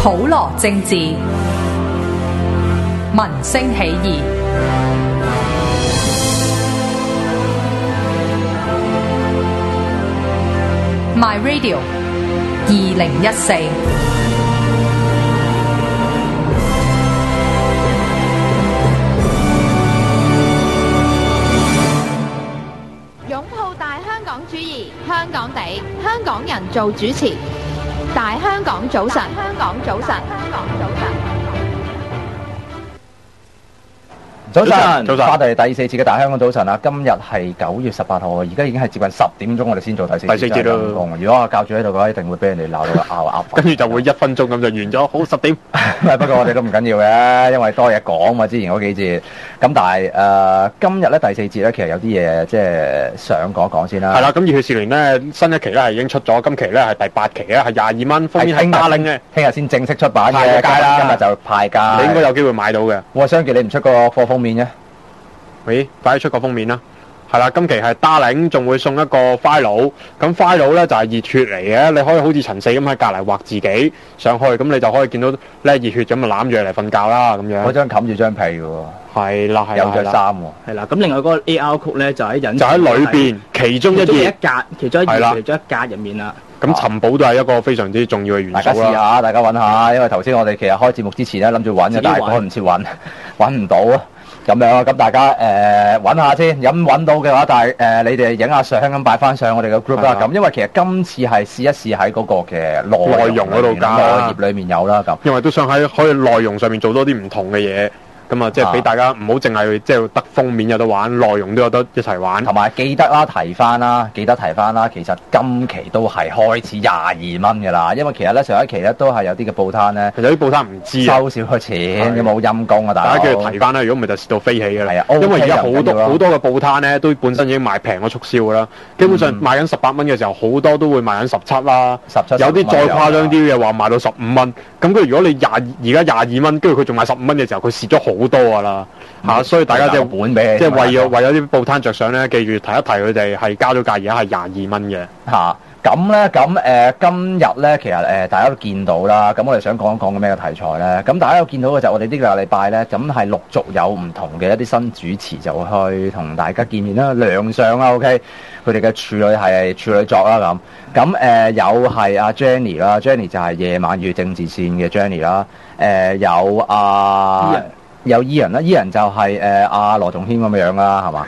普羅政治，民聲起義。My Radio 2014。 擁抱大香港主義，香港地，香港人做主持。大香港早晨，香港早晨，香港早晨。 早晨，翻嚟第四次嘅大香港早晨啊！今日係9月18號，而家已經係接近10點鐘，我哋先做第四節咯。如果我教主喺度嘅話，一定會俾人哋鬧到拗拗。 跟住就會1分鐘咁就完咗，好10點。 不過我哋都唔緊要嘅，因為多嘢講嘛。之前嗰幾節，咁但係今日咧第四節咧，其實有啲嘢即係想講一講先啦。係啦，咁熱血少年咧新一期咧係已經出咗，今期咧係第8期咧，係22蚊，封面係打領嘅，聽日先正式出版嘅，今日就派價。 你應該有機會買到嘅。 我相信你唔出個貨封面啫。 喂，快啲出個封面啦！係啦，今期係打領，仲會送一個 file。咁 file 咧就係熱血嚟嘅，你可以好似陳四咁喺隔離畫自己上去，咁你就可以見到咧熱血咁就攬住嚟瞓覺啦咁樣。 嗰張冚住張被嘅喎。係啦， 有著衫喎。 係啦，咁另外嗰個 AR 曲咧就喺裏邊其中一頁， 其中一格入面啦。 咁尋寶都係一個非常之重要嘅元素啦。 大家試下，大家揾下，因為頭先我哋其實開節目之前咧諗住揾嘅，但係趕唔切揾唔到啊。咁樣啊，咁大家揾下先，咁揾到嘅話，但係你哋影下相咁擺翻上我哋嘅 group 啦。咁因為其實今次係試一試喺嗰個嘅內容嗰度加，內頁裏面有啦。咁因為都想喺可以內容上面做多啲唔同嘅嘢。咁啊，即係俾大家唔好淨係即係得封面有得玩，內容都有得一齊玩。 同埋記得提翻啦，其實今期都係開始22蚊嘅啦。因為其實咧上一期咧都係有啲嘅報攤咧， 其實啲報攤唔知收少咗錢，有冇陰功啊？大家叫佢提翻啦，如果唔係就蝕到飛起嘅啦。 因為而家好多嘅報攤咧都本身已經賣平咗促銷㗎啦。基本上賣緊18蚊嘅時候，好多都會賣緊17啦。17有啲再誇張啲嘅話賣到15蚊。咁佢如果你而家22蚊，跟住佢仲賣15蚊嘅時候，佢蝕咗好多㗎啦。所以大家即係為咗啲報攤着想咧，記住提一提佢哋係加咗價，而家係22蚊嘅。 咁咧，今日咧，其實大家都見到啦。咁我哋想講一講嘅咩題材咧？咁大家都見到嘅就係我哋呢個禮拜咧，咁係陸續有唔同嘅一啲新主持就去同大家見面啦、亮相啦。OK， 佢哋嘅處女係處女作啦咁。有係阿 Jenny 啦 ，Jenny 就係夜晚與政治線嘅 Jenny 啦。有 Ian 啦，Ian 就係阿羅仲謙咁樣啦，係嘛？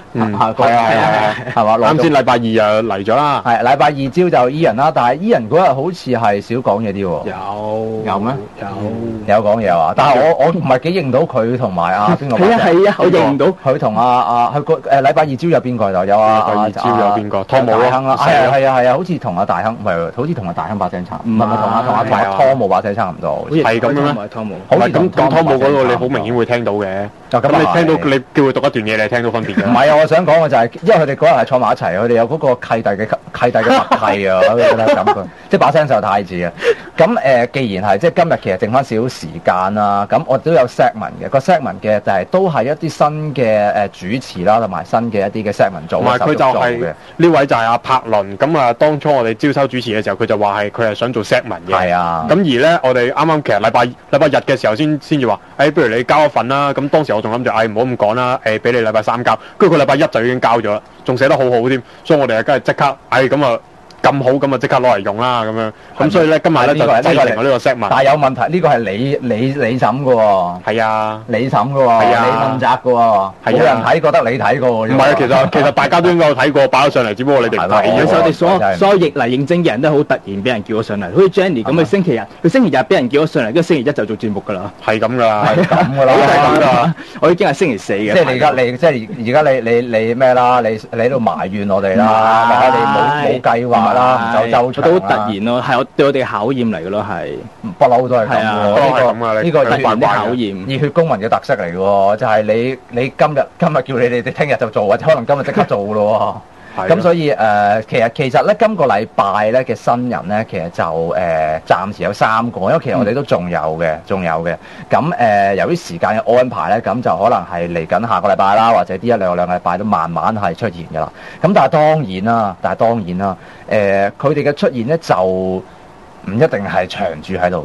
係嘛？ 啱先禮拜二又嚟咗啦。 係禮拜二朝就 Ian 啦，但係 Ian 嗰日好似係少講嘢啲喎。有咩？有講嘢啊！但係我唔係幾認到佢同埋阿邊個。 係啊，我認唔到佢同佢個禮拜二朝有邊個就有禮拜二朝有邊個？湯姆大亨啦，係啊，好似同阿大亨唔係，好似同阿大亨把聲差，唔係同阿湯姆把聲差唔多。 係咁嘅咩？好似咁湯姆嗰度你好明顯會聽到嘅。咁你聽到你叫佢讀一段嘢，你聽到分別嘅。 唔係啊，我想講嘅就係，因為佢哋嗰日係坐埋一齊，佢哋有嗰個契弟嘅默契啊，我覺得咁即係把聲就太似啊。咁既然係即係今日其實剩翻少少時間啦，咁我都有 segment 嘅，個 segment 嘅就係都係一啲新嘅主持啦，同埋新嘅一啲嘅 segment 做。 同埋佢就係呢位就係阿柏倫。咁啊，當初我哋招收主持嘅時候，佢就話佢係想做 segment 嘅。 係啊。咁而咧，我哋啱啱其實禮拜日嘅時候先至話，不如你交一份啦。咁當時我仲諗住，唔好咁講啦，俾你禮拜3交。跟住佢禮拜1就已經交咗啦，仲寫得好好添。所以我哋啊，梗係即刻，咁啊。咁好咁啊！即刻攞嚟用啦，咁樣咁所以咧，今日咧就製成我呢個 segment。 但係有問題，呢個係你審嘅喎。係啊，你審嘅喎。係啊，你問責嘅喎。冇人睇覺得你睇過。 唔係啊，其實大家都應該有睇過，擺咗上嚟，只不過你哋唔睇。 有時我哋所有逆嚟應徵嘅人都好突然俾人叫咗上嚟，好似 Jenny 咁佢星期日俾人叫咗上嚟，跟住星期一就做節目㗎啦。 係咁㗎啦， 係咁㗎啦， 係咁㗎。 我已經係星期4嘅。 即係而家你咩啦？你喺度埋怨我哋啦，你冇計劃。啦，就都好突然咯，係對我哋考驗嚟嘅咯，係不嬲都係咁喎。呢個突然的考驗， 熱血公民嘅特色嚟嘅喎，就係你今日叫你哋聽日就做，或者可能今日即刻做嘅咯。咁所以其實咧今個禮拜咧嘅新人咧，其實就暫時有3個，因為其實我哋都仲有嘅。咁由於時間嘅安排咧，咁就可能係嚟緊下個禮拜啦，或者呢兩個禮拜都慢慢係出現㗎啦。咁但係當然啦，佢哋嘅出現咧就唔一定係長住喺度嘅。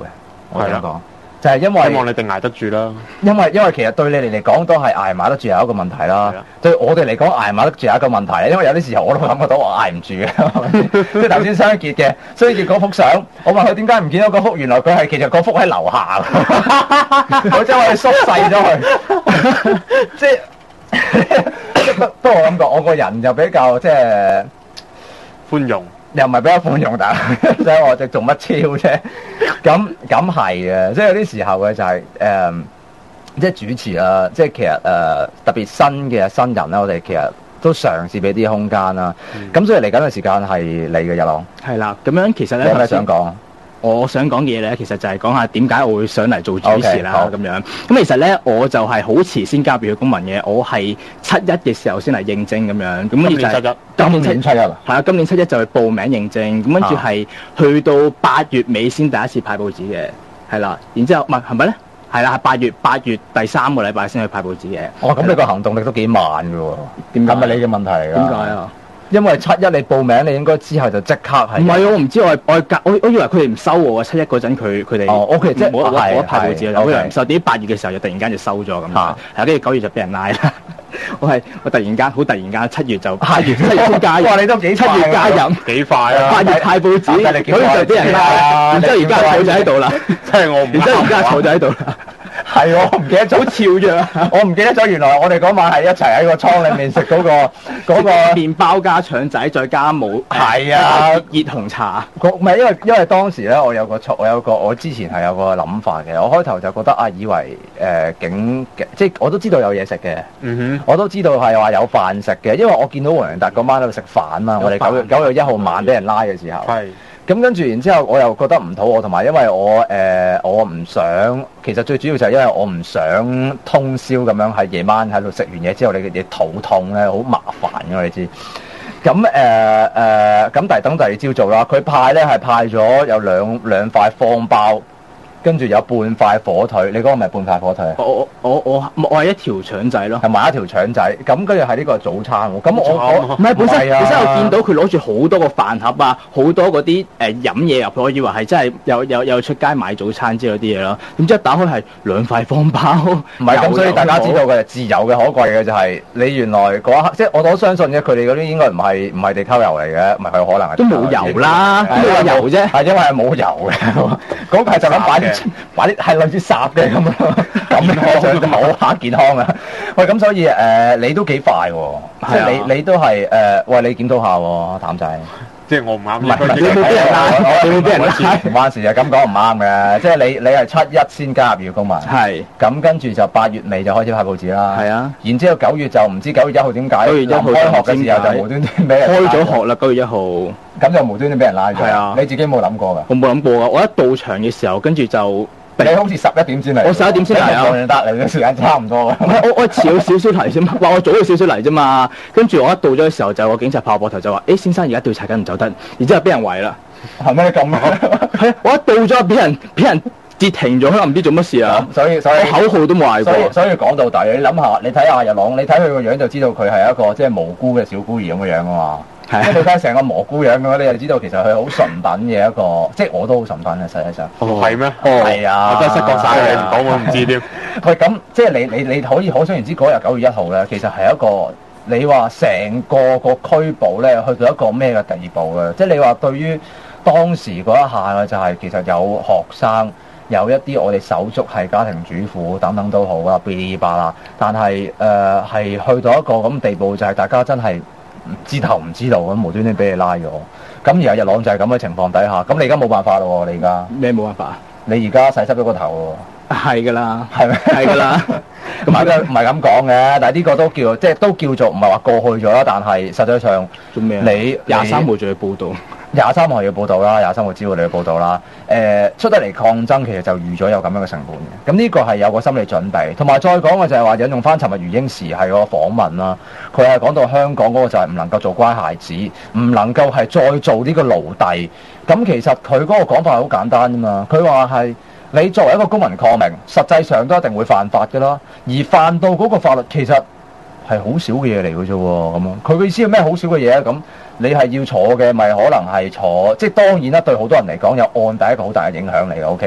我想講。就係因為希望你哋捱得住啦。 因為其實對你哋嚟講都係捱埋得住有一個問題啦。對我哋嚟講捱埋得住有一個問題，因為有啲時候我都感覺到我捱唔住嘅。即係頭先雙傑嘅，雙傑嗰幅相，我問佢點解唔見到嗰幅，原來佢係其實嗰幅喺樓下，我將我哋縮細咗佢。即係不過我咁講，我個人就比較即係寬容。 又唔係比較寬容，但係即係我哋做乜超啫？咁係嘅，即係有啲時候嘅就係即係主持啦，即係其實特別新人啦，我哋其實都嘗試俾啲空間啦。咁所以嚟緊嘅時間係你嘅日朗。 係啦，咁樣其實咧， 你有咩想講？ 我想講嘅嘢咧，其實就係講下點解我會上嚟做主持啦，咁樣。咁其實咧，我就係好遲先加入熱血公民嘅，我係7·1嘅時候先嚟應徵咁樣。咁跟住就係今年7·1啊？ 係啊，今年7·1就去報名應徵，咁跟住係去到8月尾先第一次派報紙嘅，係啦。然之後唔係咪咧？係啦，係8月第3個禮拜先去派報紙嘅。 哦，咁你個行動力都幾慢㗎喎？ 點解？ 係咪你嘅問題嚟㗎？ 點解啊？ 因為7·1你報名，你應該之後就即刻係。唔係我唔知，我以為佢哋唔收我啊！7·1嗰陣佢哋 OK， 即係冇得派報紙啊！我以為唔收，點知8月嘅時候就突然間就收咗咁樣，係跟住9月就俾人拉啦。我突然間7月就7月先加入。哇！ 你都幾 7月加入幾快啊 ！8月派報紙，9月就俾人拉，然之後而家坐咗喺度啦。 即係我唔。 然之後而家坐咗喺度啦。 係我唔記得咗，好跳躍。我唔記得咗，原來我哋嗰晚係一齊喺個倉裏面食嗰個麵包加腸仔，再加冇係啊熱紅茶。 唔係因為當時咧，我之前係有個諗法嘅。我開頭就覺得以為即係我都知道有嘢食嘅。我都知道係話有飯食嘅，因為我見到黃洋達嗰晚喺度食飯嘛。我哋9月1號晚俾人拉嘅時候。係。咁跟住，然之後我又覺得唔肚餓，同埋因為我唔想，其實最主要就係因為我唔想通宵咁樣喺夜晚喺度食完嘢之後，你嘅嘢肚痛咧，好麻煩嘅你知。咁但係等第二朝做啦，佢派咧係派咗有兩塊方包。跟住有半塊火腿，你嗰個咪半塊火腿？ 我係一條腸仔咯， 係買一條腸仔。咁跟住係呢個早餐喎。咁我唔係本身我見到佢攞住好多個飯盒啊，好多嗰啲飲嘢入去，我以為係真係有出街買早餐之類啲嘢咯。點知一打開係2塊方包， 唔係咁，所以大家知道嘅自由嘅可貴嘅就係你原來嗰一刻，即係我相信嘅，佢哋嗰啲應該唔係地溝油嚟嘅，唔係佢可能係都冇油啦，都冇話油啫， 係因為係冇油嘅。嗰個係就咁擺啲係類似烚嘅咁咯，咁樣好嚇健康啊！喂，咁所以你都幾快喎，即係你都係喂你檢討下喎，譚仔。 即係我唔啱， 你冇俾人拉，你冇俾人拉，唔關事啊！咁講唔啱嘅，即係你係7·1先加入熱血公民， 係咁跟住就8月尾就開始派報紙啦， 係啊， 然之後9月就唔知9月1號點解 9月1號開學嘅時候就無端端俾人開咗學啦，9月1號， 咁就無端端俾人拉咗，係啊，你自己冇諗過㗎？ 我冇諗過㗎，我一到場嘅時候，跟住就。 你好似11點先嚟，我 11點先嚟啊！ 得嚟嘅時間差唔多。 唔係我遲咗少少嚟啫嘛，話我早咗少少嚟啫嘛。跟住我一到咗嘅時候，就有個警察拍我膊頭就話：先生而家調查緊唔走得。然之後俾人圍啦。 係咩咁啊？ 係我一到咗俾人截停咗，可能唔知做乜事啊。 所以口號都冇嗌過。 所以講到底，你諗下，你睇下日朗，你睇佢個樣就知道佢係一個即係無辜嘅小孤兒咁嘅樣啊嘛。即係佢睇成個蘑菇樣嘅話，你就知道其實佢好純品嘅一個，即係我都好純品嘅，實際上。 係咩？ 係啊， 我真係失覺晒，你唔講我唔知添。 喂，咁即係你可以可想而知嗰日9月1號咧，其實係一個你話成個拘捕咧，去到一個咩嘅地步咧？即係你話對於當時嗰一下嘅就係其實有學生。有一啲我哋手足係家庭主婦等等都好啦，噼哩吧啦，但係係去到一個咁地步，就係大家真係唔知頭唔知道咁無端端俾你拉咗。咁而家日朗就係咁嘅情況底下，咁你而家冇辦法咯喎，你而家咩冇辦法啊？ 你而家洗濕咗個頭喎， 係㗎啦， 係咪？ 係㗎啦， 唔係咁講嘅，但係呢個都叫即係都叫做唔係話過去咗啦，但係實際上做咩？ 你 23號仲要報導。 23號要報道啦，23號知道你要報道啦。出得嚟抗爭，其實就預咗有咁樣嘅成本嘅。咁呢個係有個心理準備，同埋再講嘅就係話引用翻尋日余英時係個訪問啦。佢係講到香港嗰個就係唔能夠做乖孩子，唔能夠係再做呢個奴隸。咁其實佢嗰個講法係好簡單啫嘛。佢話係你作為一個公民抗命，實際上都一定會犯法㗎啦。而犯到嗰個法律其實係好少嘅嘢嚟嘅啫喎。咁樣佢嘅意思係咩好少嘅嘢啊？咁你係要坐嘅，咪可能係坐，即係當然啦。對好多人嚟講，有案底一個好大嘅影響嚟嘅。OK，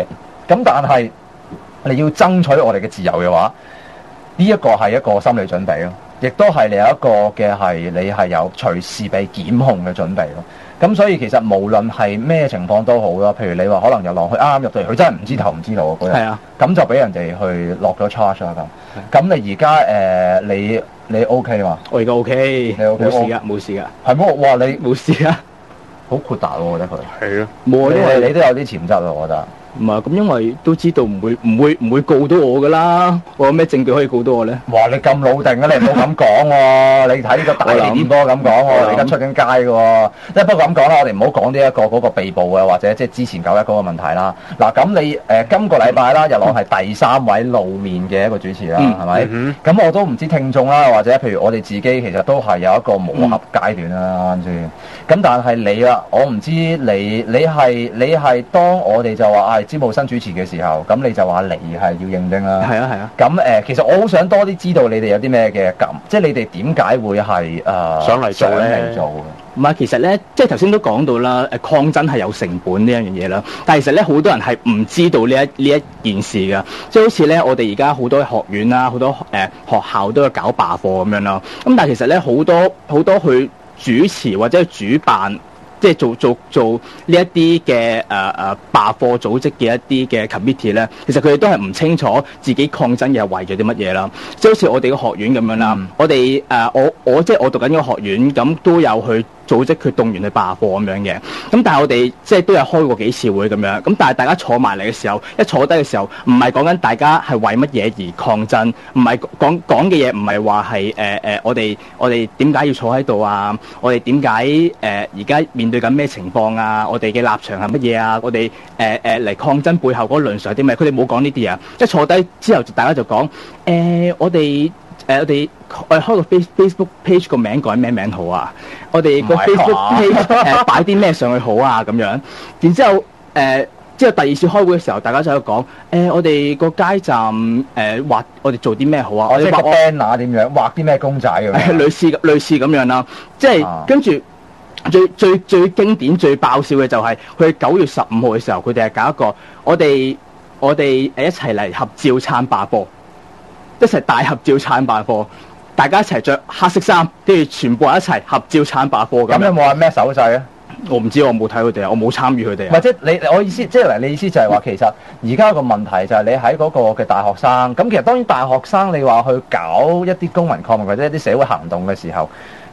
咁但係你要爭取我哋嘅自由嘅話，呢一個係一個心理準備咯，亦都係你有一個嘅係你係有隨時被檢控嘅準備咯。咁所以其實無論係咩情況都好啦，譬如你話可能日浪佢啱啱入到嚟，佢真係唔知頭唔知路嗰日， 係啊， 咁就俾人哋去落咗 charge 啦咁。咁你而家你 OK 嘛？ 我而家 OK， 你 OK 冇事㗎，冇事㗎。 係麼？哇！你冇事㗎， 好豁達喎，我覺得佢。 係啊， 冇啊，因為你都有啲潛質啊，我覺得。 唔係咁，因為都知道唔會告到我噶啦。我有咩證據可以告到我咧？ 哇！你咁老定啊！你唔好咁講喎。你睇呢個大氣電波咁講喎，你而家出緊街嘅喎。即係不過咁講啦，我哋唔好講呢一個嗰個被捕啊，或者即係之前91嗰個問題啦。嗱，咁你今個禮拜啦，日朗係第3位露面嘅一個主持啦，係咪？咁我都唔知聽眾啦，或者譬如我哋自己其實都係有一個磨合階段啦，啱先。咁但係你啦，我唔知你係當我哋就話招募新主持嘅時候，咁你就話你係要認證啦。 係啊。 咁其實我好想多啲知道你哋有啲咩嘅感，即係你哋點解會係上嚟做咧？ 唔係，其實咧，即係頭先都講到啦，抗爭係有成本呢一樣嘢啦。但係其實咧，好多人係唔知道呢一件事㗎。即係好似咧，我哋而家好多學院啦，好多學校都有搞罷課咁樣啦。咁但係其實咧，好多去主持或者主辦。即係做呢一啲嘅罷課組織嘅一啲嘅 committee 咧，其實佢哋都係唔清楚自己抗爭嘅係為咗啲乜嘢啦。即係好似我哋個學院咁樣啦，我哋我即係我讀緊呢個學院，咁都有去組織佢動員去罷課咁樣嘅。咁但係我哋即係都有開過幾次會咁樣。咁但係大家坐埋嚟嘅時候，一坐低嘅時候，唔係講緊大家係為乜嘢而抗爭，唔係講嘅嘢唔係話係我哋點解要坐喺度啊？我哋點解而家面對緊咩情況啊？我哋嘅立場係乜嘢啊？我哋嚟抗爭背後嗰個論述係啲咩？佢哋冇講呢啲啊！即係坐低之後，大家就講我哋開個 Facebook page 個名改咩名好啊？我哋個 Facebook page 擺啲咩上去好啊？咁樣，然之後第二次開會嘅時候，大家就喺度講我哋個街站畫我哋做啲咩好啊？我哋畫 banner 點樣？畫啲咩公仔咁樣？ 類似咁樣啦，即係跟住。最經典最爆笑嘅就係佢9月15號嘅時候，佢哋係搞一個我哋一齊嚟合照撐罷課，一齊大合照撐罷課，大家一齊着黑色衫，跟住全部人一齊合照撐罷課咁。 咁有冇話咩手勢啊？ 我唔知，我冇睇佢哋啊，我冇參與佢哋啊。 或者我意思即係你意思就係話，其實而家個問題就係你喺嗰個嘅大學生，咁其實當然大學生你話去搞一啲公民抗命或者一啲社會行動嘅時候，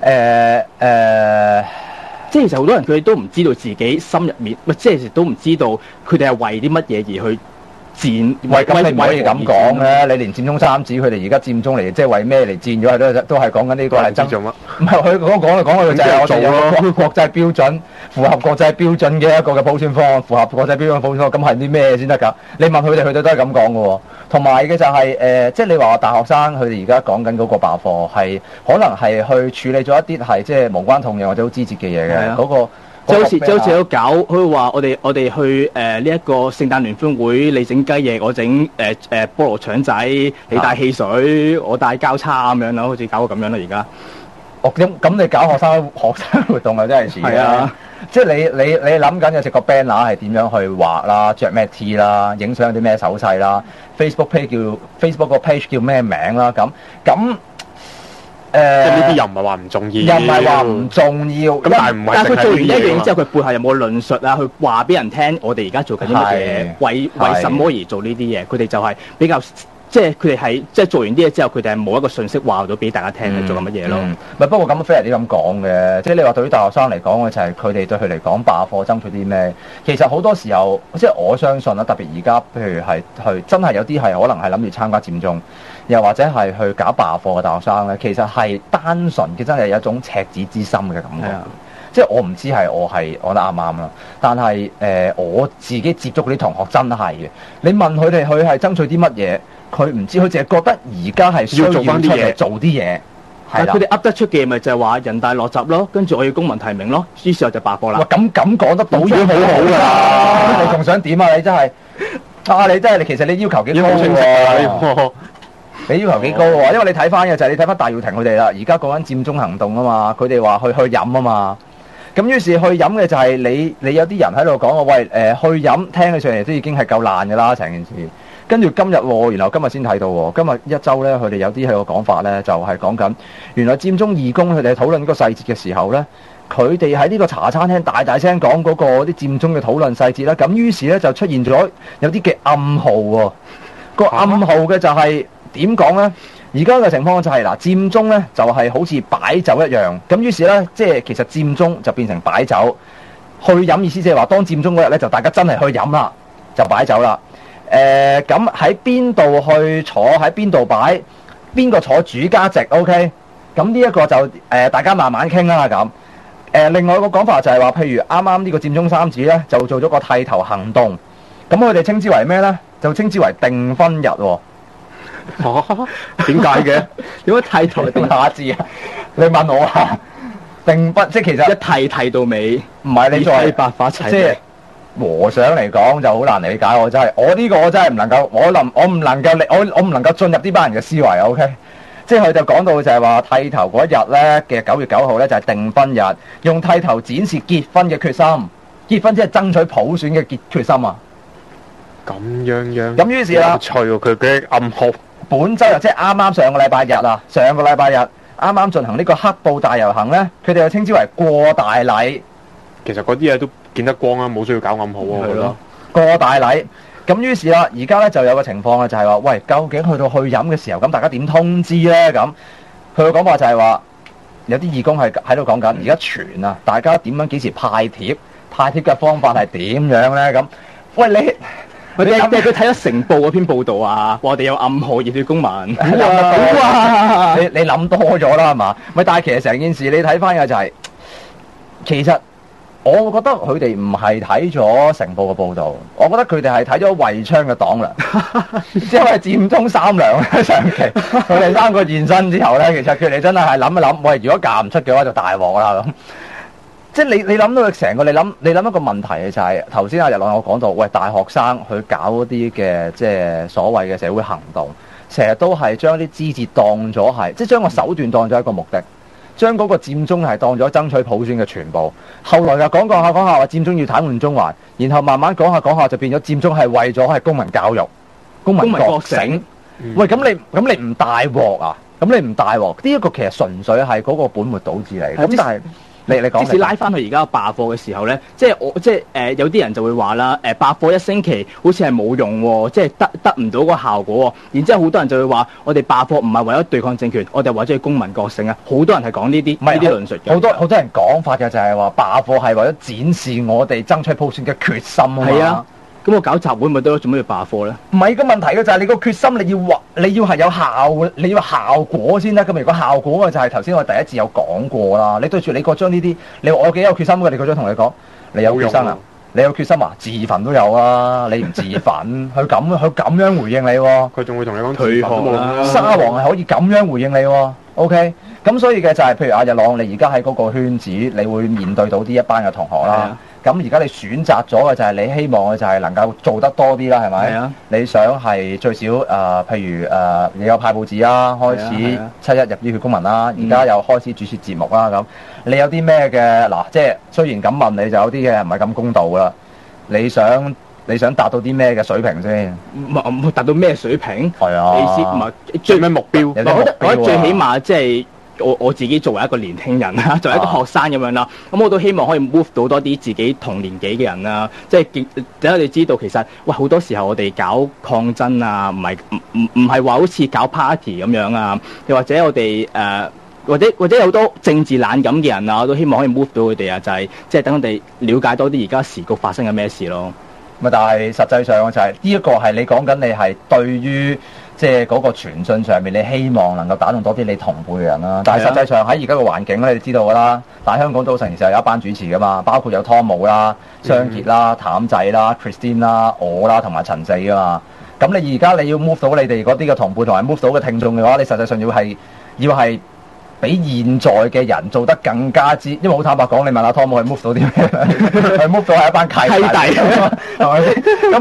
即係其實好多人佢哋都唔知道自己心入面，即係都唔知道佢哋係為啲乜嘢而去戰。 喂，咁你唔可以咁講咧！你連佔中三子佢哋而家佔中嚟，即係為咩嚟戰咗？係都係講緊呢個係爭。唔係佢講嘅就係我哋有個國際標準，符合國際標準嘅一個嘅普選方案，符合國際標準嘅普選方案，咁係啲咩先得㗎？你問佢哋都係咁講嘅喎。同埋嘅就係即係你話大學生佢哋而家講緊嗰個罷課係可能係去處理咗一啲係即係無關痛癢或者好枝節嘅嘢嘅嗰個。 即好似都搞，佢話我哋去呢一個聖誕聯歡會，你整雞翼，我整菠蘿腸仔，你帶汽水，我帶交叉咁樣咯，好似搞到咁樣啦而家。 咁你搞學生活動啊，真係似啊！即係你諗緊有隻個 banner 係點樣去畫啦，着咩 T 啦，影相有啲咩手勢啦 ，Facebook個 page 叫咩名啦，咁。 即係呢啲又唔係話唔重要， 又唔係話唔重要。咁但係佢做完一樣嘢之後，佢背後有冇論述啊？去話俾人聽，我哋而家做緊啲乜嘢？為什麼而做呢啲嘢？佢哋就係比較，即係佢哋係即係做完啲嘢之後，佢哋係冇一個訊息話到俾大家聽，係做緊乜嘢咯？ 不過咁 fair 啲咁講嘅，即係你話對於大學生嚟講嘅就係佢哋對佢嚟講罷課爭取啲咩？其實好多時候，即係我相信啦，特別而家譬如係去真係有啲係可能係諗住參加佔中。又或者係去搞罷課嘅大學生咧，其實係單純嘅，真係有一種赤子之心嘅感覺。即係我唔知係我得啱唔啱啦，但係我自己接觸嗰啲同學真係嘅。你問佢哋佢係爭取啲乜嘢，佢唔知，佢淨係覺得而家係需要做翻啲嘢，做啲嘢。 係佢哋噏得出嘅咪就係話人大落閘咯，跟住我要公民提名咯，於是我就罷課啦。 咁講得到已經好好㗎啦！你仲想點啊？你真係你其實你要求幾高喎？你要求幾高喎？因為你睇翻嘅就係你睇翻戴耀廷佢哋啦，而家講緊佔中行動啊嘛，佢哋話去飲啊嘛。 咁於是去飲嘅就係你有啲人喺度講話，喂去飲聽起上嚟都已經係夠爛㗎啦成件事。跟住今日喎，然後今日先睇到喎，今日一週咧，佢哋有啲喺個講法咧，就係講緊原來佔中義工佢哋討論個細節嘅時候咧，佢哋喺呢個茶餐廳大大聲講嗰個啲佔中嘅討論細節啦。咁於是咧就出現咗有啲嘅暗號喎。個暗號嘅就係點講咧？而家嘅情況就係嗱，佔中咧就係好似擺酒一樣。咁於是咧，即係其實佔中就變成擺酒。去飲意思即係話，當佔中嗰日咧，就大家真係去飲啦，就擺酒啦。咁喺邊度去坐？喺邊度擺？邊個坐主家席 ？OK， 咁呢一個就大家慢慢傾啦咁。另外一個講法就係話，譬如啱啱呢個佔中三子咧，就做咗個剃頭行動。咁佢哋稱之為咩咧？就稱之為訂婚日喎。點解嘅？點解剃頭定下字啊？你問我啊？訂婚即係其實一剃到尾， 唔係你再白髮齊。 即係和尚嚟講就好難理解，我真係我呢個我真係唔能夠，我唔能夠進入呢班人嘅思維 OK， 即係佢就講到就係話剃頭嗰一日咧嘅9月9號咧就係訂婚日，用剃頭展示結婚嘅決心，結婚即係爭取普選嘅決心啊！ 咁樣咁於是啦， 有趣喎佢嘅暗號。 本週日即係啱啱上個禮拜日啊，上個禮拜日啱啱進行呢個黑暴大遊行咧，佢哋就稱之為過大禮。 其實嗰啲嘢都見得光啊，冇需要搞暗號啊。係咯， 過大禮。咁於是啦，而家咧就有個情況啊，就係話，喂，究竟去到去飲嘅時候，咁大家點通知咧？咁佢嘅講法就係話，有啲義工係喺度講緊，而家傳啊，大家點樣幾時派貼？派貼嘅方法係點樣咧？咁，喂你。 佢睇咗成報嗰篇報導啊，話我哋有暗號熱血公民。 哇！你諗多咗啦係嘛？咪但係其實成件事你睇翻嘅就係，其實我覺得佢哋唔係睇咗成報嘅報導，我覺得佢哋係睇咗衛昌嘅黨糧，即係佔中三糧上期，佢哋三個現身之後咧，其實佢哋真係諗一諗，喂，如果嫁唔出嘅話就大鑊啦咁。即係你諗到成個你諗一個問題嘅就係頭先阿日朗我講到，喂，大學生去搞嗰啲嘅即係所謂嘅社會行動，成日都係將啲枝節當咗係，即係將個手段當咗一個目的，將嗰個佔中係當咗爭取普選嘅全部。後來又講下話佔中要癱瘓中環，然後慢慢講下就變咗佔中係為咗係公民教育、公民覺醒。喂，咁你唔大鑊啊？咁你唔大鑊？呢一個其實純粹係嗰個本末倒置嚟。咁但係。你講， 即使拉翻去而家罷課嘅時候咧，即係有啲人就會話啦，罷課一星期好似係冇用喎，即係得唔到個效果喎。然之後好多人就會話，我哋罷課唔係為咗對抗政權，我哋為咗去公民覺醒啊！好多人係講呢啲論述嘅。好多人講法嘅就係話，罷課係為咗展示我哋爭取普選嘅決心啊嘛。 係啊。咁我搞集會咪都做咩要罷課咧？ 唔係個問題嘅就係你個決心，你要係有效，你要效果先得。咁如果效果嘅就係頭先我第一次有講過啦。你對住李國章呢啲，你話我幾有決心嘅？李國章同你講，你有決心啊？你有決心啊？自焚都有啊！你唔自焚，佢咁樣回應你喎。 佢仲會同你講退學啦。 沙皇係可以咁樣回應你喎。OK，咁所以嘅就係譬如阿日朗，你而家喺嗰個圈子，你會面對到呢一班嘅同學啦。咁而家你選擇咗嘅就係你希望嘅就係能夠做得多啲啦，係咪？係啊。你想係最少譬如你有派報紙啦，開始7·1入熱血公民啦，而家又開始主持節目啦，咁你有啲咩嘅嗱？即係雖然咁問你，就有啲嘅唔係咁公道啦。你想達到啲咩嘅水平先？ 唔達到咩水平？ 係啊。 意思唔係最咩目標？我覺得最起碼即係。我自己作為一個年輕人啦，作為一個學生咁樣啦，咁我都希望可以 move 到多啲自己同年紀嘅人啦，即係等我哋知道其實喂好多時候我哋搞抗爭啊，唔係話好似搞 party 咁樣啊，又或者我哋或者有好多政治冷感嘅人啊，我都希望可以 move 到佢哋啊，就係即係等我哋了解多啲而家時局發生緊咩事咯。 咪但係實際上就係呢一個係你講緊你係對於。即係嗰個傳訊上面，你希望能夠打動多啲你同輩嘅人啦。但係實際上喺而家個環境咧，你知道㗎啦。大香港早晨其實有一班主持㗎嘛，包括有湯姆啦、張傑啦、譚仔啦、Christine 啦、我啦同埋陳四㗎嘛。咁你而家你要 move 到你哋嗰啲嘅同輩同埋 move 到嘅聽眾嘅話，你實際上要係比現在嘅人做得更加之，因為好坦白講，你問阿湯姆係 move 到啲咩？係 move 到係一班契弟，係咪先？咁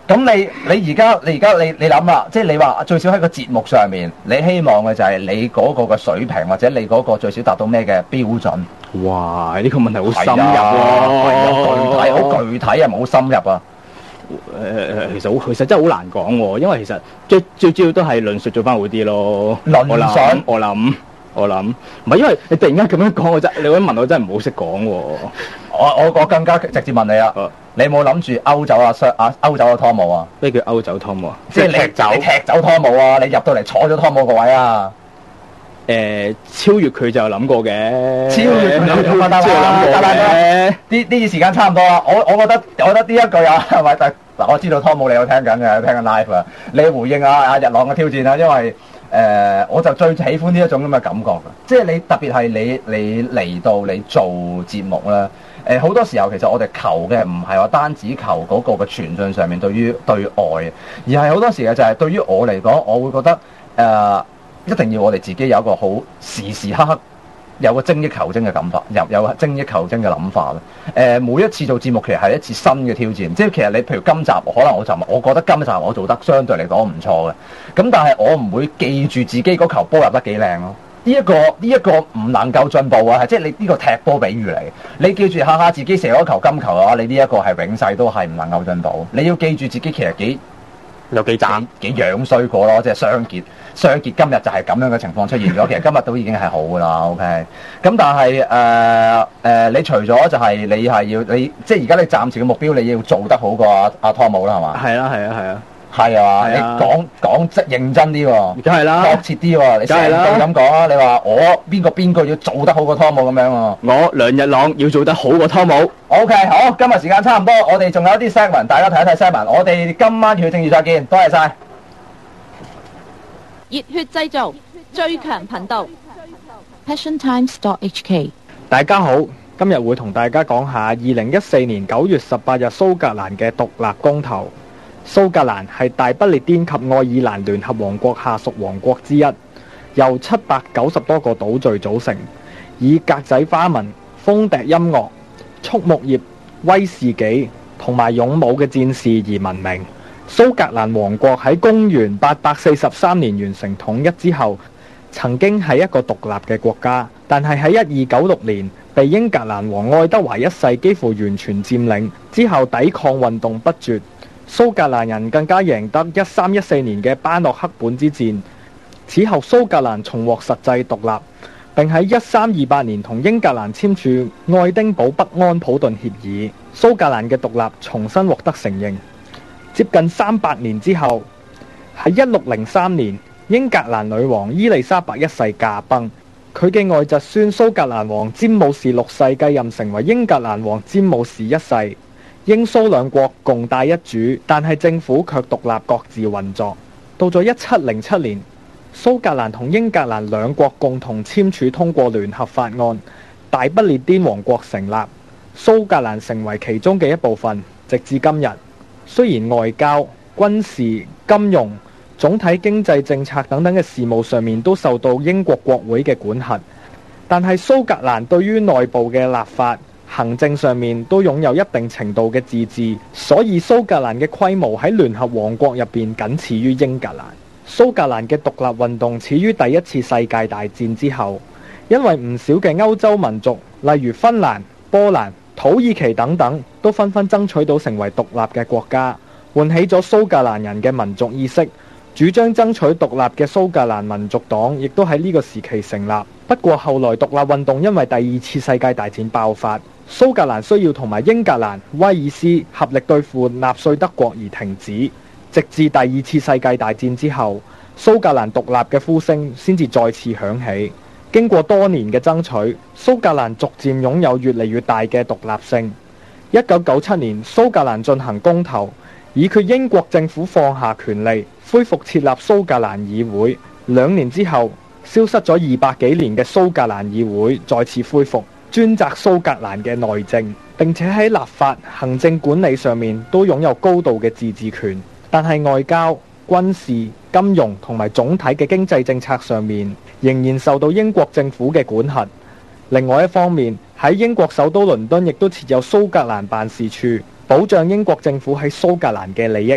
咁你而家你諗啦，即係你話最少喺個節目上面，你希望嘅就係你嗰個嘅水平，或者你嗰個最少達到咩嘅標準？ 哇！呢個問題好深入喎，好具體啊，冇深入啊。 其實真係好難講喎，因為其實最主要都係論述做翻好啲咯。我諗，唔係因為你突然間咁樣講，你咁問我真係唔好識講喎。 我更加直接問你啊，你有冇諗住歐走歐走湯姆啊？ 咩叫歐走湯姆啊？ 即係你踢走湯姆啊！你入到嚟坐咗湯姆個位啊！ 超越佢就有諗過嘅， 超越佢有諗過嘅。呢時間差唔多啦，我覺得呢一句啊，係咪？嗱，我知道湯姆你有聽緊嘅，聽緊 live 啊，你回應阿日朗嘅挑戰啦，因為我就最喜歡呢一種咁嘅感覺嘅，即係你特別係你嚟到你做節目咧，好多時候其實我哋求嘅唔係話單止求嗰個嘅傳訊上面對外，而係好多時嘅就係對於我嚟講，我會覺得一定要我哋自己有一個好時時刻刻有個精益求精嘅感覺，有精益求精嘅諗法啦。每一次做節目其實係一次新嘅挑戰，即係其實你譬如今集可能我覺得今集我做得相對嚟講唔錯嘅，咁但係我唔會記住自己嗰球波入得幾靚咯。呢一個唔能夠進步啊，係即係你呢個踢波比喻嚟。你記住下自己射嗰球金球嘅話，你呢一個係永世都係唔能夠進步。你要記住自己其實有幾樣衰過咯，即係雙傑今日就係咁樣嘅情況出現咗，其實今日都已經係好噶啦 ，OK。咁但係你除咗就係你係要即係而家你暫時嘅目標，你要做得好過阿湯姆啦，係嘛？係啊，你講即認真啲喎，梗係啦，確切啲喎，你成日咁講啊！你話我邊個要做得好過湯姆咁樣喎？ 我梁日朗要做得好過湯姆。 OK， 好，今日時間差唔多，我哋仲有啲 segment， 大家睇一睇 segment。我哋今晚血政治再見，多謝晒。 熱血製造最強頻道 PassionTimes.HK。 大家好，今日會同大家講下2014年9月18日蘇格蘭嘅獨立公投。蘇格蘭係大不列顛及愛爾蘭聯合王國下屬王國之一，由790多個島嶼組成，以格仔花紋、風笛音樂、畜牧業、威士忌同埋勇武嘅戰士而聞名。蘇格蘭王國喺公元843年完成統一之後，曾經係一個獨立嘅國家，但係喺1296年被英格蘭王愛德華一世幾乎完全佔領之後，抵抗運動不絕。蘇格蘭人更加贏得1314年嘅班諾克本之戰，此後蘇格蘭重獲實際獨立，並喺1328年同英格蘭簽署愛丁堡北安普頓協議，蘇格蘭嘅獨立重新獲得承認。接近300年之後，喺1603年，英格蘭女王伊麗莎白一世駕崩，佢嘅外侄孫蘇格蘭王詹姆士六世繼任成為英格蘭王詹姆士一世。英蘇兩國共戴一主，但係政府卻獨立各自運作。到咗1707年，蘇格蘭同英格蘭兩國共同簽署通過聯合法案，大不列顛王國成立，蘇格蘭成為其中嘅一部分，直至今日。雖然外交、軍事、金融、總體經濟政策等等嘅事務上面都受到英國國會嘅管轄，但係蘇格蘭對於內部嘅立法、行政上面都擁有一定程度嘅自治，所以蘇格蘭嘅規模喺聯合王國入邊僅次於英格蘭。蘇格蘭嘅獨立運動始於第一次世界大戰之後，因為唔少嘅歐洲民族，例如芬蘭、波蘭、土耳其等等，都紛紛爭取到成為獨立嘅國家，喚起咗蘇格蘭人嘅民族意識。主張爭取獨立嘅蘇格蘭民族黨亦都喺呢個時期成立。不過後來獨立運動因為第二次世界大戰爆發，蘇格蘭需要同埋英格蘭、威爾斯合力對付納粹德國而停止，直至第二次世界大戰之後，蘇格蘭獨立嘅呼聲先至再次響起。經過多年嘅爭取，蘇格蘭逐漸擁有越嚟越大嘅獨立性。1997年，蘇格蘭進行公投，以決英國政府放下權力，恢復設立蘇格蘭議會。2年之後，消失咗200幾年嘅蘇格蘭議會再次恢復，專責蘇格蘭嘅內政，並且喺立法、行政管理上面都擁有高度嘅自治權。但係外交、軍事、金融同埋總體嘅經濟政策上面，仍然受到英國政府嘅管轄。另外一方面，喺英國首都倫敦亦都設有蘇格蘭辦事處，保障英國政府喺蘇格蘭嘅利益。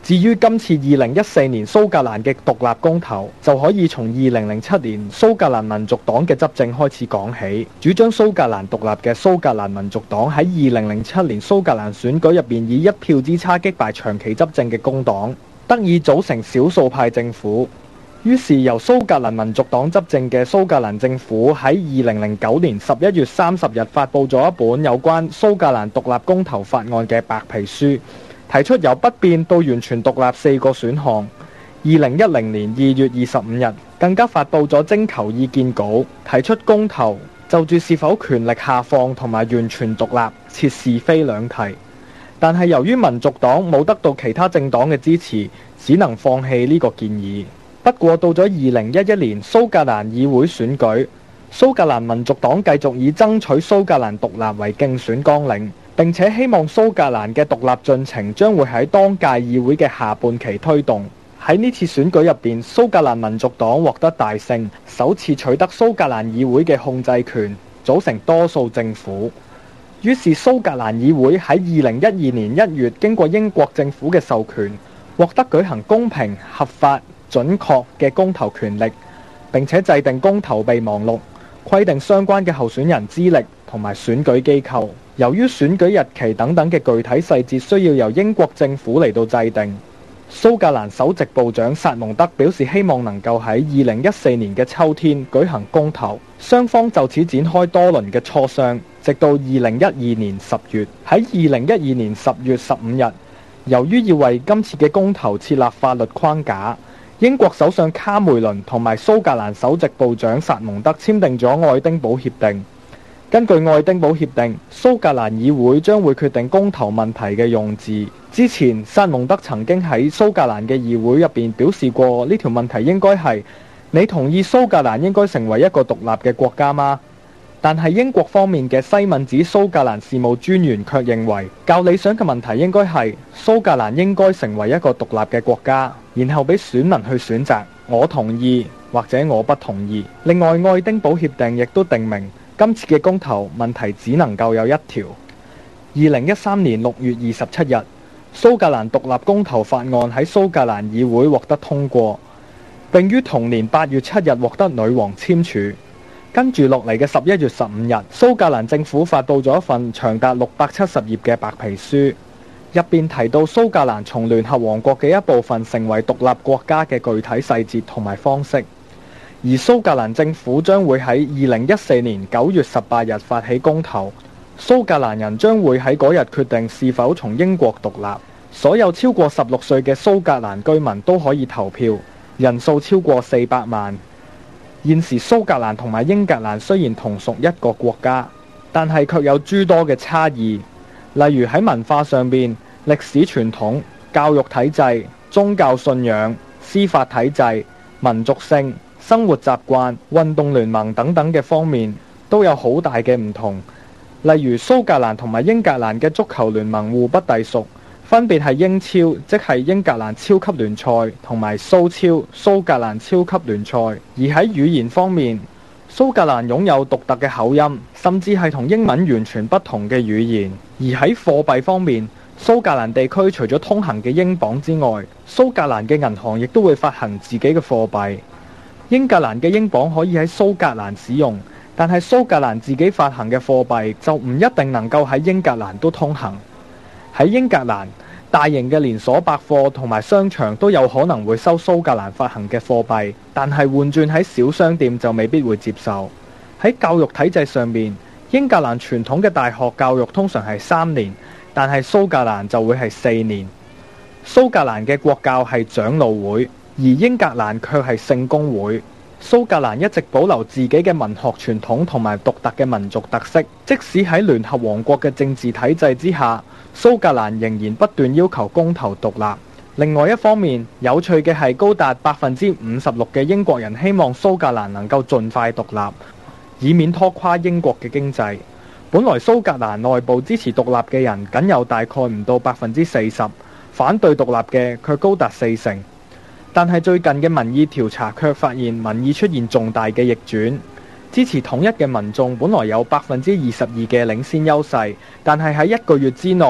至於今次2014年蘇格蘭嘅獨立公投，就可以從2007年蘇格蘭民族黨嘅執政開始講起。主張蘇格蘭獨立嘅蘇格蘭民族黨喺2007年蘇格蘭選舉入邊以1票之差擊敗長期執政嘅工黨，得以組成少數派政府。於是由蘇格蘭民族黨執政嘅蘇格蘭政府喺2009年11月30日發布咗一本有關蘇格蘭獨立公投法案嘅白皮書，提出由不變到完全獨立4個選項。2010年2月25日，更加發布咗徵求意見稿，提出公投就住是否權力下放同埋完全獨立設是非兩題。但係由於民族黨冇得到其他政黨嘅支持，只能放棄呢個建議。不過到咗2011年蘇格蘭議會選舉，蘇格蘭民族黨繼續以爭取蘇格蘭獨立為競選綱領，並且希望蘇格蘭嘅獨立進程將會喺當屆議會嘅下半期推動。喺呢次選舉入邊，蘇格蘭民族黨獲得大勝，首次取得蘇格蘭議會嘅控制權，組成多數政府。於是蘇格蘭議會喺2012年1月經過英國政府嘅授權，獲得舉行公平、合法、準確嘅公投權力，並且制定公投備忘錄，規定相關嘅候選人資歷同埋選舉機構。由於選舉日期等等嘅具體細節需要由英國政府嚟到制定，蘇格蘭首席部長薩蒙德表示希望能夠喺2014年嘅秋天舉行公投，雙方就此展開多輪嘅磋商，直到2012年10月。喺2012年10月15日，由於要為今次嘅公投設立法律框架，英國首相卡梅倫同埋蘇格蘭首席部長薩蒙德簽訂咗愛丁堡協定。根據愛丁堡協定，蘇格蘭議會將會決定公投問題嘅用字。之前，薩蒙德曾經喺蘇格蘭嘅議會入邊表示過，呢條問題應該係你同意蘇格蘭應該成為一個獨立嘅國家嗎？但係英國方面嘅西敏寺蘇格蘭事務專員卻認為，較理想嘅問題應該係蘇格蘭應該成為一個獨立嘅國家，然後俾選民去選擇，我同意或者我不同意。另外，愛丁堡協定亦都定明，今次嘅公投問題只能夠有一條。2013年6月27日，蘇格蘭獨立公投法案喺蘇格蘭議會獲得通過，並於同年8月7日獲得女王簽署。跟住落嚟嘅11月15日，蘇格蘭政府發布咗一份長達670頁嘅白皮書，入邊提到蘇格蘭從聯合王國嘅一部分成為獨立國家嘅具體細節同埋方式。而蘇格蘭政府將會喺2014年9月18日發起公投，蘇格蘭人將會喺嗰日決定是否從英國獨立。所有超過16歲嘅蘇格蘭居民都可以投票，人數超過400萬。現時蘇格蘭同埋英格蘭雖然同屬一個國家，但係卻有諸多嘅差異，例如喺文化上邊、歷史傳統、教育體制、宗教信仰、司法體制、民族性、生活習慣、運動聯盟等等嘅方面都有好大嘅唔同。例如蘇格蘭同埋英格蘭嘅足球聯盟互不隸屬，分別係英超，即係英格蘭超級聯賽，同埋蘇超，蘇格蘭超級聯賽。而喺語言方面，蘇格蘭擁有獨特嘅口音，甚至係同英文完全不同嘅語言。而喺貨幣方面，蘇格蘭地區除咗通行嘅英鎊之外，蘇格蘭嘅銀行亦都會發行自己嘅貨幣。英格蘭嘅英鎊可以喺蘇格蘭使用，但係蘇格蘭自己發行嘅貨幣就唔一定能夠喺英格蘭都通行。喺英格蘭，大型嘅連鎖百貨同埋商場都有可能會收蘇格蘭發行嘅貨幣，但係換轉喺小商店就未必會接受。喺教育體制上面，英格蘭傳統嘅大學教育通常係3年，但係蘇格蘭就會係4年。蘇格蘭嘅國教係長老會，而英格蘭卻係聖公會。蘇格蘭一直保留自己嘅文學傳統同埋獨特嘅民族特色，即使喺聯合王國嘅政治體制之下，蘇格蘭仍然不斷要求公投獨立。另外一方面，有趣嘅係高達56%嘅英國人希望蘇格蘭能夠盡快獨立，以免拖垮英國嘅經濟。本來蘇格蘭內部支持獨立嘅人僅有大概唔到40%，反對獨立嘅卻高達40%。但係最近嘅民意調查卻發現民意出現重大嘅逆轉，支持統一嘅民眾本來有22%嘅領先優勢，但係喺1個月之內，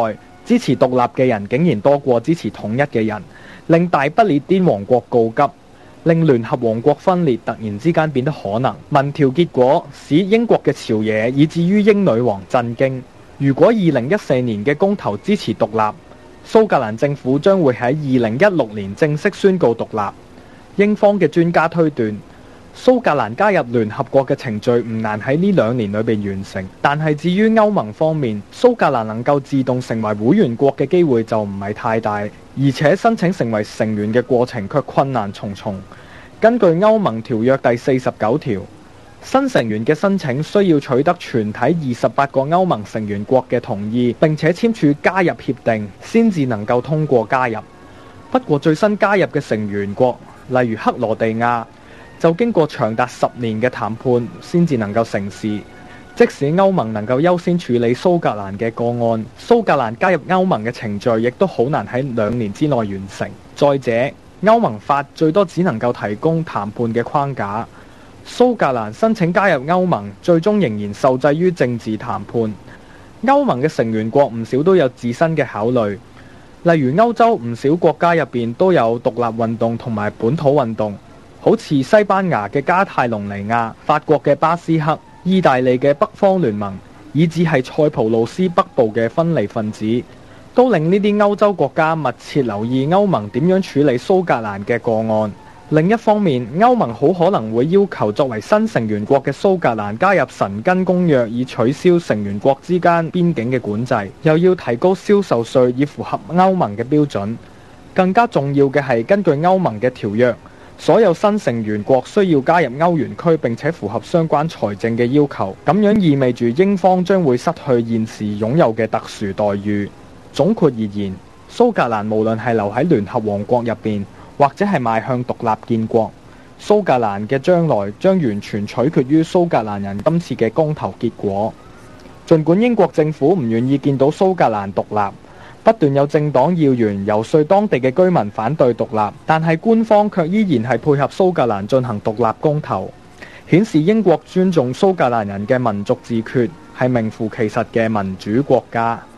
支持獨立嘅人竟然多過支持統一嘅人，令大不列顛王國告急，令聯合王國分裂突然之間變得可能。民調結果使英國嘅朝野以至於英女王震驚。如果2014年嘅公投支持獨立，蘇格蘭政府將會喺2016年正式宣告獨立。英方嘅專家推斷，蘇格蘭加入聯合國嘅程序唔難喺呢2年裏邊完成，但係至於歐盟方面，蘇格蘭能夠自動成為會員國嘅機會就唔係太大，而且申請成為成員嘅過程卻困難重重。根據歐盟條約第49條，新成員嘅申請需要取得全體28個歐盟成員國嘅同意，並且簽署加入協定，先至能夠通過加入。不過最新加入嘅成員國，例如克羅地亞，就經過長達10年嘅談判，先至能夠成事。即使歐盟能夠優先處理蘇格蘭嘅個案，蘇格蘭加入歐盟嘅程序亦都好難喺2年之內完成。再者，歐盟法最多只能夠提供談判嘅框架。蘇格蘭申請加入歐盟，最終仍然受制於政治談判。歐盟嘅成員國唔少都有自身嘅考慮，例如歐洲唔少國家入邊都有獨立運動同埋本土運動，好似西班牙嘅加泰隆尼亞、法國嘅巴斯克、意大利嘅北方聯盟，以至係塞浦路斯北部嘅分離分子，都令呢啲歐洲國家密切留意歐盟點樣處理蘇格蘭嘅個案。另一方面，歐盟好可能會要求作為新成員國嘅蘇格蘭加入申根公約，以取消成員國之間邊境嘅管制，又要提高銷售稅以符合歐盟嘅標準。更加重要嘅係，根據歐盟嘅條約，所有新成員國需要加入歐元區並且符合相關財政嘅要求，咁樣意味住英方將會失去現時擁有嘅特殊待遇。總括而言，蘇格蘭無論係留喺聯合王國入邊，或者係邁向獨立建國，蘇格蘭嘅將來將完全取決於蘇格蘭人今次嘅公投結果。儘管英國政府唔願意見到蘇格蘭獨立，不斷有政黨要員遊說當地嘅居民反對獨立，但係官方卻依然係配合蘇格蘭進行獨立公投，顯示英國尊重蘇格蘭人嘅民族自決，係名副其實嘅民主國家。